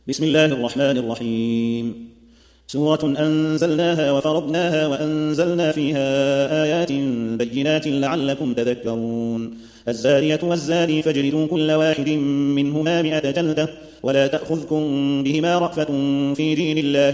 بسم الله الرحمن الرحيم. سورة أنزلناها وفرضناها وأنزلنا فيها آيات بينات لعلكم تذكرون. الزانية والزاني فاجلدوا كل واحد منهما 100 جلدة ولا تأخذكم بهما رأفة في دين الله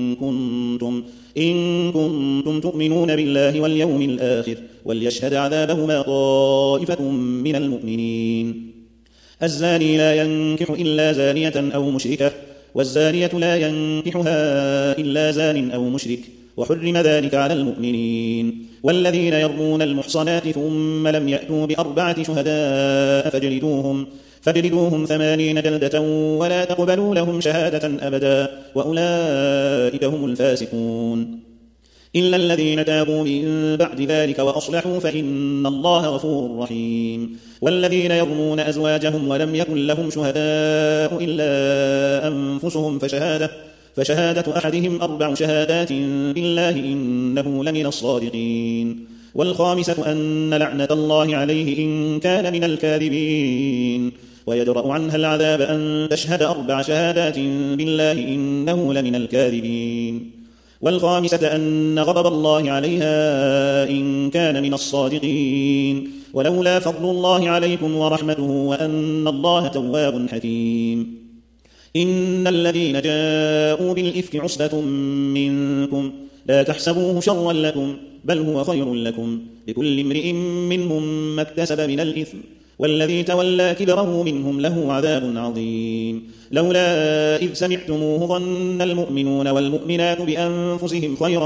إن كنتم تؤمنون بالله واليوم الآخر وليشهد عذابهما طائفة من المؤمنين. الزاني لا ينكح إلا زانية أو مشركة والزانية لا ينكحها إلا زان أو مشرك وحرم ذلك على المؤمنين. والذين يرمون المحصنات ثم لم يأتوا ب4 شهداء فاجلدوهم 80 جلدة ولا تقبلوا لهم شهادة أبدا وأولئك هم الفاسقون. إلا الذين تابوا من بعد ذلك وأصلحوا فإن الله غفور رحيم. والذين يرمون أزواجهم ولم يكن لهم شهداء إلا أنفسهم فشهادة أحدهم 4 شهادات بالله إنه لمن الصادقين. والخامسة أن لعنة الله عليه إن كان من الكاذبين ويدرأ عنها العذاب أن تشهد 4 شهادات بالله إنه لمن الكاذبين. والخامسة أن غضب الله عليها إن كان من الصادقين ولولا فضل الله عليكم ورحمته وأن الله تواب حكيم. إن الذين جاءوا بالإفك عصبة منكم لا تحسبوه شرا لكم بل هو خير لكم لكل امرئ منهم ما اكتسب من الإثم والذي تولى كبره منهم له عذاب عظيم. لولا إذ سمعتموه ظن المؤمنون والمؤمنات بأنفسهم خيرا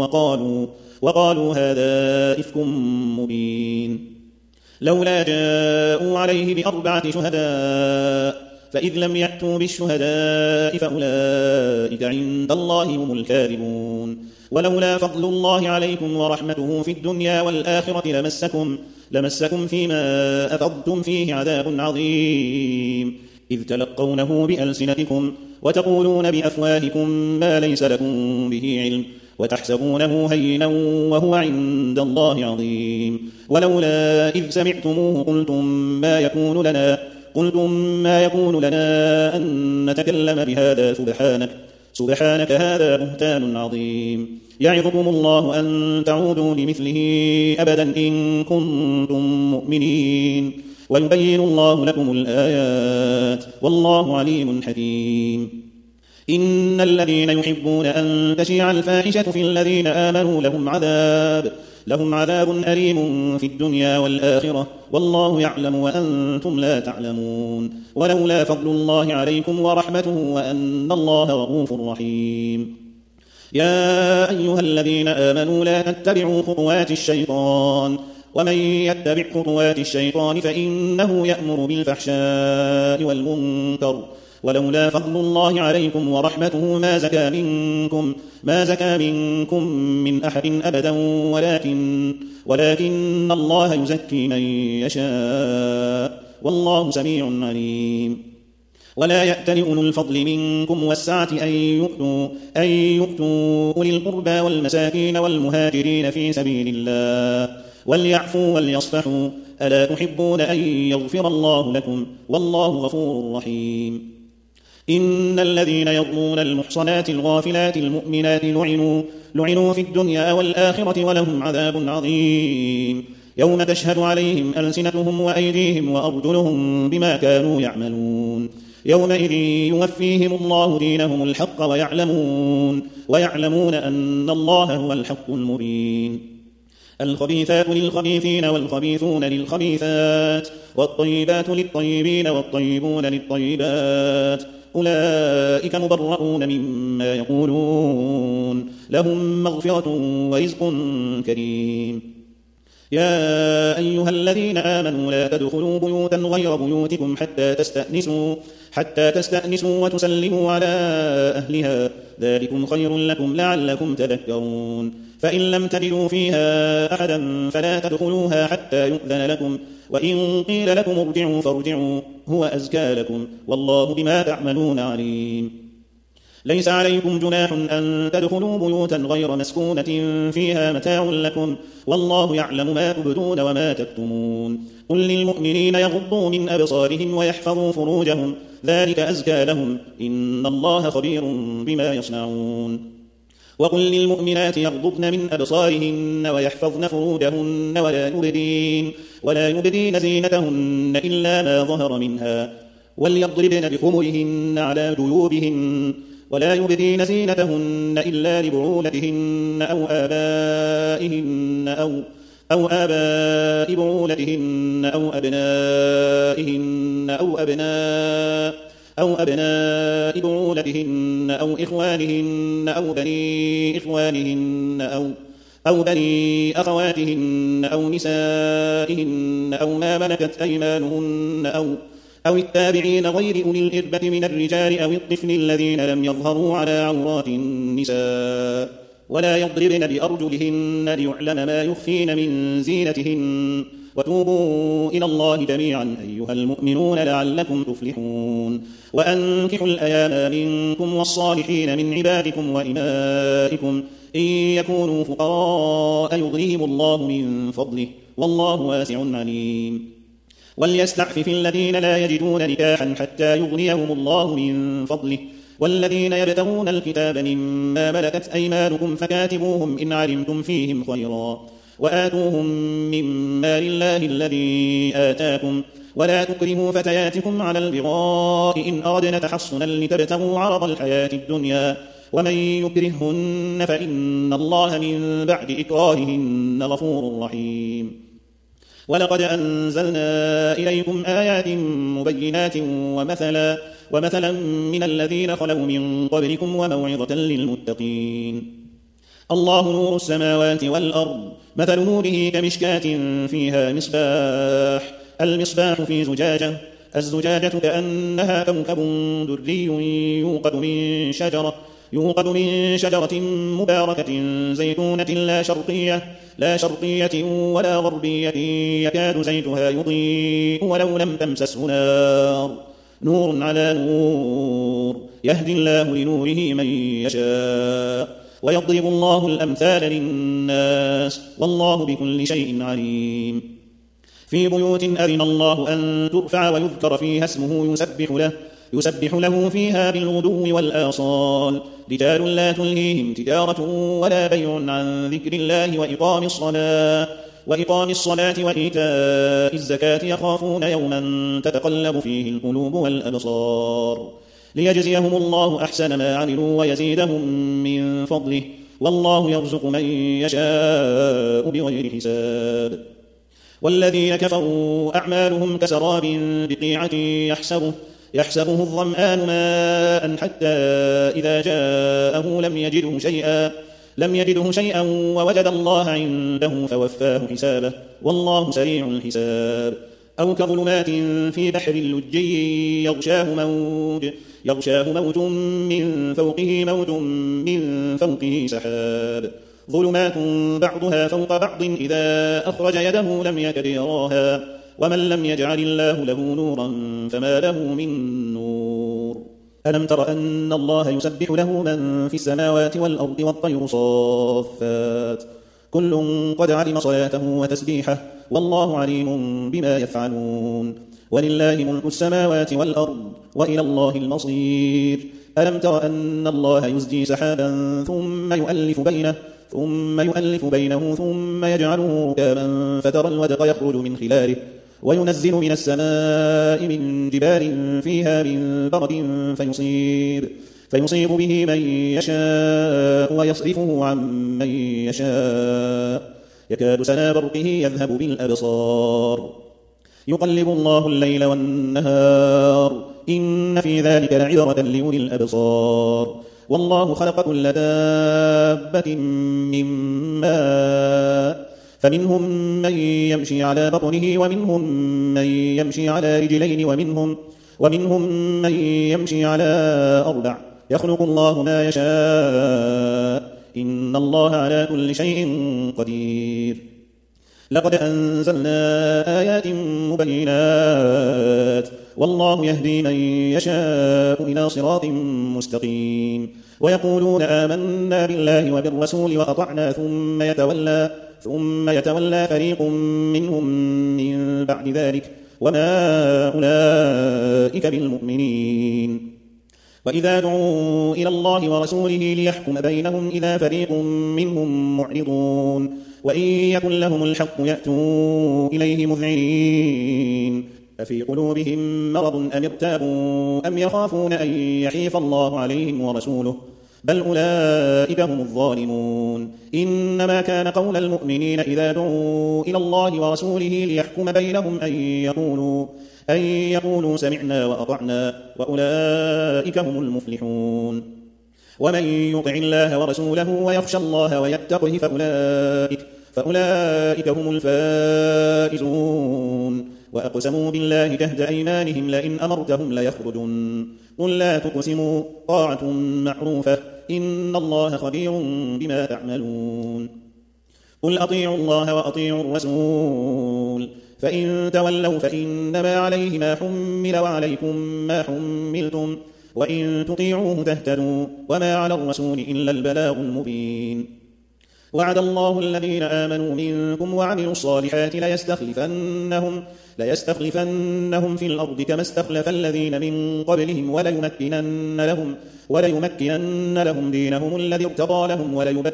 وقالوا هذا إفك مبين. لولا جاءوا عليه ب4 شهداء فإذ لم يأتوا بالشهداء فأولئك عند الله هم الكاذبون. ولولا فضل الله عليكم ورحمته في الدنيا والآخرة لمسكم فيما أفضتم فيه عذاب عظيم إذ تلقونه بألسنتكم وتقولون بأفواهكم ما ليس لكم به علم وتحسبونه هينا وهو عند الله عظيم. ولولا إذ سمعتموه قلتم ما يكون لنا أن نتكلم بهذا سبحانك هذا بهتان عظيم. يعظكم الله أن تعودوا لمثله أبدا إن كنتم مؤمنين ويبين الله لكم الآيات والله عليم حكيم. إن الذين يحبون أن تشيع الفاحشة في الذين آمنوا لهم عذاب أليم في الدنيا والآخرة والله يعلم وأنتم لا تعلمون. ولولا فضل الله عليكم ورحمته وأن الله رؤوف رحيم. يا أيها الذين آمنوا لا تتبعوا خطوات الشيطان ومن يتبع خطوات الشيطان فإنه يأمر بالفحشاء والمنكر ولولا فضل الله عليكم ورحمته ما زكى منكم من أحد أبدا ولكن الله يزكي من يشاء والله سميع عليم. ولا يأتل أولو الفضل منكم والسعة أن يؤتوا أولي القربى والمساكين والمهاجرين في سبيل الله وليعفوا وليصفحوا ألا تحبون أن يغفر الله لكم والله غفور رحيم. إن الذين يرمون المحصنات الغافلات المؤمنات لعنوا في الدنيا والآخرة ولهم عذاب عظيم يوم تشهد عليهم ألسنتهم وأيديهم وأرجلهم بما كانوا يعملون يومئذ يوفيهم الله دينهم الحق ويعلمون أن الله هو الحق المبين. الخبيثات للخبيثين والخبيثون للخبيثات والطيبات للطيبين والطيبون للطيبات أولئك مبرؤون مما يقولون لهم مغفرة ورزق كريم. يا أيها الذين آمنوا لا تدخلوا بيوتا غير بيوتكم حتى تستأنسوا وتسلموا على أهلها ذلكم خير لكم لعلكم تذكرون. فإن لم تجدوا فيها أحدا فلا تدخلوها حتى يؤذن لكم وإن قيل لكم ارجعوا فارجعوا هو أزكى لكم والله بما تعملون عليم. ليس عليكم جناح أن تدخلوا بيوتا غير مسكونة فيها متاع لكم والله يعلم ما تبدون وما تكتمون. قل للمؤمنين يغضوا من أبصارهم ويحفظوا ذلك أزكى لهم إن الله خبير بما يصنعون وقل للمؤمنات يغضضن من أبصارهن ويحفظن فروجهن ولا يبدين زينتهن إلا ما ظهر منها وليضربن بخمرهن على جيوبهن ولا يبدين زينتهن إلا لبعولتهن أو آباء بعولتهن أو أبناء بعولتهن أو إخوانهن أو بني أخواتهن أو نسائهن أو ما ملكت أيمانهن أو التابعين غير أولي الإربة من الرجال أو الطفل الذين لم يظهروا على عورات النساء ولا يضربن بأرجلهن ليعلم ما يخفين من زينتهن وتوبوا إلى الله جميعا أيها المؤمنون لعلكم تفلحون وأنكحوا الأيام منكم والصالحين من عبادكم وإمائكم إن يكونوا فقراء يغنيهم الله من فضله والله واسع عليم وليستعفف الذين لا يجدون نكاحا حتى يغنيهم الله من فضله والذين يبتغون الكتاب مما ملكت أيمانكم فكاتبوهم إن علمتم فيهم خيرا وآتوهم من مال الله الذي آتاكم ولا تكرهوا فتياتكم على البغاء إن أردن تحصنا لتبتغوا عرض الحياة الدنيا ومن يكرههن فإن الله من بعد إكراههن غفور رحيم ولقد أنزلنا إليكم آيات مبينات ومثلا من الذين خلوا من قبلكم وموعظة للمتقين الله نور السماوات والأرض مثل نوره كمشكاة فيها مصباح المصباح في زجاجة الزجاجة كأنها كوكب دري يوقد من شجرة مباركة زيتونة لا شرقية ولا غربية يكاد زيتها يضيء ولو لم تمسسه نور على نور يهدي الله لنوره من يشاء ويضرب الله الأمثال للناس والله بكل شيء عليم في بيوت أذن الله أن ترفع ويذكر فيها اسمه يسبح له فيها بالغدو والآصال رجال لا تلهيهم تجارة ولا بيع عن ذكر الله وإقام الصلاة وإيتاء الزكاة يخافون يوما تتقلب فيه القلوب والأبصار ليجزيهم الله أحسن ما عملوا ويزيدهم من فضله والله يرزق من يشاء بغير حساب والذين كفروا أعمالهم كسراب بقيعة يحسبه الظمآن ماء حتى إذا جاءه لم يجده شيئا ووجد الله عنده فوفاه حسابه والله سريع الحساب أو كظلمات في بحر اللجي يغشاه موج من فوقه سحاب ظلمات بعضها فوق بعض إذا أخرج يده لم يكد يراها ومن لم يجعل الله له نورا فما له من نور ألم تر أن الله يسبح له من في السماوات والأرض والطير صافات كل قد علم صلاته وتسبيحه والله عليم بما يفعلون ولله ملك السماوات والأرض وإلى الله المصير ألم تر أن الله يزجي سحابا ثم يؤلف بينه ثم يجعله ركابا فترى الودق يخرج من خلاله وينزل من السماء من جبال فيها من برد فيصيب به من يشاء ويصرفه عن من يشاء يكاد سنا برقه يذهب بالأبصار يقلب الله الليل والنهار إن في ذلك لعبرة لأولي الأبصار والله خلق كل دابة من ماء فمنهم من يمشي على بطنه ومنهم من يمشي على رجلين ومنهم من يمشي على أربع يخلق الله ما يشاء إن الله على كل شيء قدير لقد أنزلنا آيات مبينات والله يهدي من يشاء إلى صراط مستقيم ويقولون آمنا بالله وبالرسول وأطعنا ثم يتولى فريق منهم من بعد ذلك وما أولئك بالمؤمنين. وإذا دعوا إلى الله ورسوله ليحكم بينهم إذا فريق منهم معرضون وإن يكن لهم الحق يأتوا إليه مذعنين أفي قلوبهم مرض أم ارتابوا أم يخافون أن يحيف الله عليهم ورسوله بل أولئك هم الظالمون. إنما كان قول المؤمنين إذا دعوا إلى الله ورسوله ليحكم بينهم أن يقولوا سمعنا وأطعنا وأولئك هم المفلحون. ومن يطع الله ورسوله ويخشى الله ويتقه فأولئك هم الفائزون. وأقسموا بالله جهد أيمانهم لئن أمرتهم ليخرجن قل لا تقسموا طاعة معروفة إن الله خبير بما تعملون. قل أطيعوا الله وأطيعوا الرسول فإن تولوا فإنما عليه ما حمل وعليكم ما حملتم وإن تطيعوه تهتدوا وما على الرسول إلا البلاغ المبين. وعد الله الذين آمنوا منكم وعملوا الصالحات ليستخلفنهم في الأرض كما استخلف الذين من قبلهم وليمكنن لهم دينهم الذي ارتضى لهم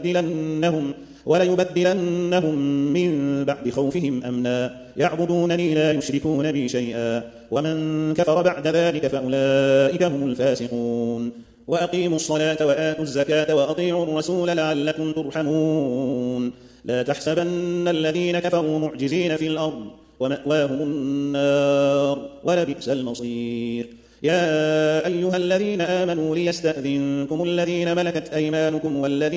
وليبدلنهم من بعد خوفهم أمنا يعبدونني لا يشركون بي شيئا ومن كفر بعد ذلك فأولئك هم الفاسقون. وأقيموا الصلاة وآتوا الزكاة وأطيعوا الرسول لعلكم ترحمون. لا تحسبن الذين كفروا معجزين في الأرض ومأواهم النار ولبئس المصير. يا أيها الذين آمنوا ليستأذنكم الذين ملكت أيمانكم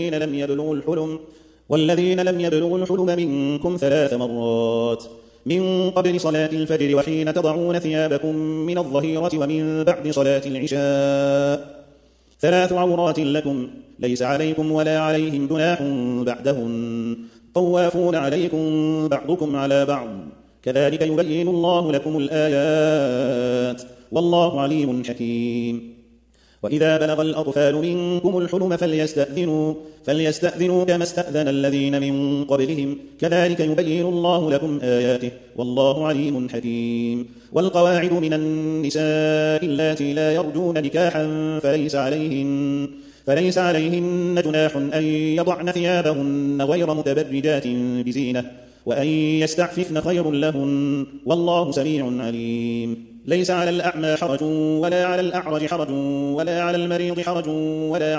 والذين لم يبلغوا الحلم منكم 3 مرات من قبل صلاة الفجر وحين تضعون ثيابكم من الظهيرة ومن بعد صلاة العشاء 3 عورات لكم ليس عليكم ولا عليهم جناح بعدهن طوافون عليكم بعضكم على بعض كذلك يبين الله لكم الآيات والله عليم حكيم. وإذا بلغ الأطفال منكم الحلم فليستأذنوا كما استأذن الذين من قبلهم كذلك يبين الله لكم آياته والله عليم حكيم. والقواعد من النساء اللاتي لا يرجون نكاحا فليس عليهن جناح أن يضعن ثيابهن غير متبرجات بزينة وأن يستعففن خير لهن والله سميع عليم. ليس على الأعمى حرج ولا على الأعرج حرج ولا على المريض حرج ولا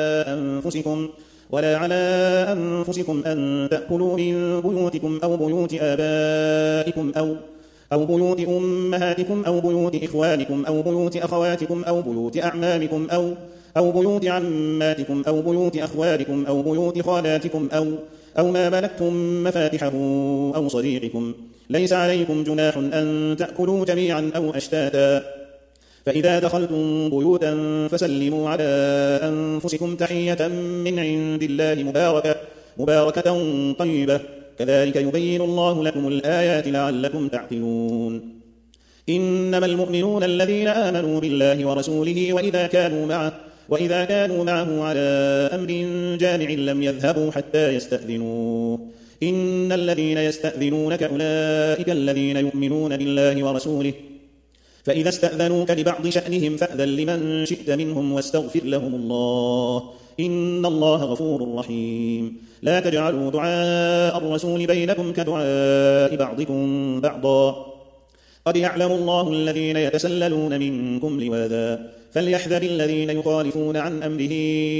على أنفسكم أن تأكلوا من بيوتكم أو بيوت آبائكم أو بيوت أمهاتكم أو بيوت إخوانكم أو بيوت أخواتكم أو بيوت أعمامكم أو بيوت عماتكم أو بيوت أخوالكم أو بيوت خالاتكم أو ما ملكتم مفاتحه أو صديقكم ليس عليكم جناح أن تأكلوا جميعا أو أشتاتا فإذا دخلتم بيوتا فسلموا على أنفسكم تحية من عند الله مباركة طيبة كذلك يبين الله لكم الآيات لعلكم تعقلون. إنما المؤمنون الذين آمنوا بالله ورسوله وإذا كانوا معه على أمر جامع لم يذهبوا حتى يستأذنوه إن الذين يستأذنونك أولئك الذين يؤمنون بالله ورسوله فإذا استأذنوك لبعض شأنهم فأذن لمن شئت منهم واستغفر لهم الله إن الله غفور رحيم. لا تجعلوا دعاء الرسول بينكم كدعاء بعضكم بعضا قد يعلم الله الذين يتسللون منكم لواذا فليحذر الذين يخالفون عن أمره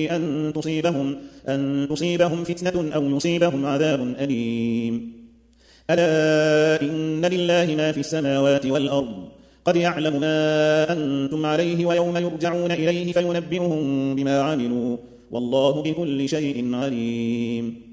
أن تصيبهم فتنة أو يصيبهم عذاب أليم. ألا إن لله ما في السماوات والأرض قد يعلم ما أنتم عليه ويوم يرجعون إليه فينبئهم بما عملوا والله بكل شيء عليم.